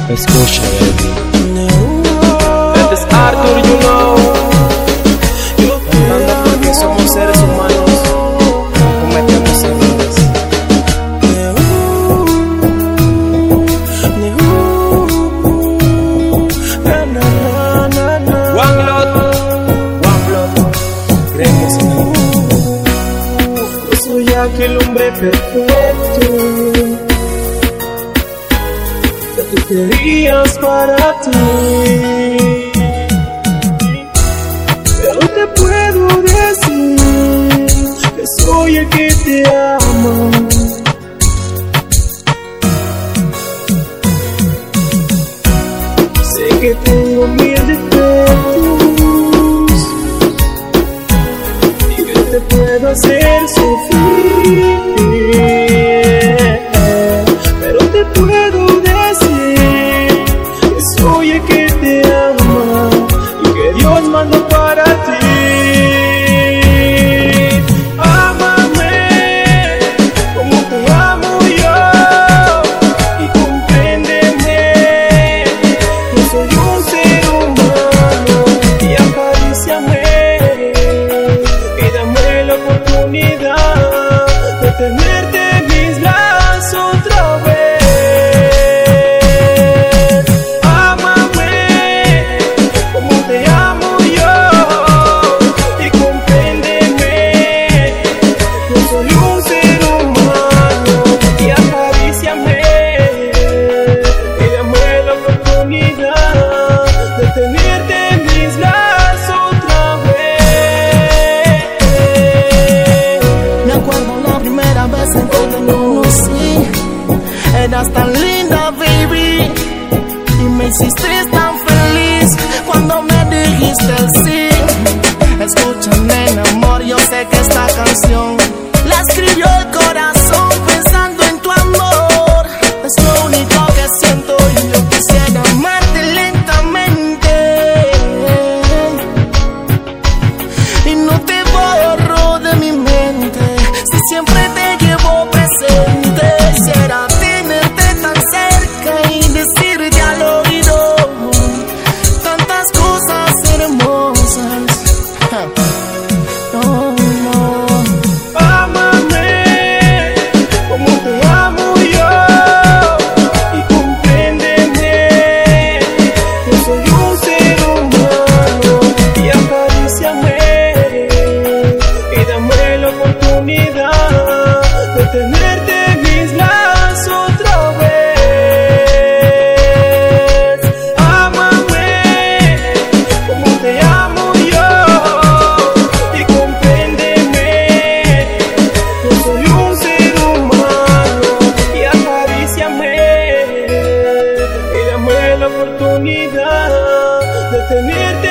Escucha, baby. Este es Arthur, you know. Cantando porque somos seres humanos, cometemos errores. One blood, creemos en él. Yo soy aquel hombre perfecto que tú querías para ti, pero te puedo decir que soy el que te ama. Sé que tengo mil defectos y que te puedo hacer sufrir, pero te puedo decir que soy el que te ama y que Dios mandó para ti. Ámame como te amo yo y compréndeme. Yo soy un ser humano y acaríciame y dame la oportunidad de tenerte en mis brazos otra vez. Ámame como te amo yo y compréndeme. Yo soy un ser humano y acaríciame y dame la oportunidad de tenerte en mis brazos otra vez. Me acuerdo la primera vez en que te conocí. Eras tan linda, baby, y me hiciste tan feliz cuando me dijiste el sí. Escúchame, mi amor, yo sé que esta canción la escribió el corazón pensando en tu amor. Es lo único que siento y yo quisiera amarte lentamente y no te borro de mi mente. Si siempre te llevo presente, quisiera tenerte tan cerca y decirte al oído tantas cosas hermosas. No, no. Ámame como te amo yo y compréndeme. Yo soy un ser humano y acaríciame y dame la oportunidad de tenerte en mis brazos otra vez. Ámame como te amo yo y compréndeme. Yo soy un ser humano y acaríciame y dame la oportunidad de tenerte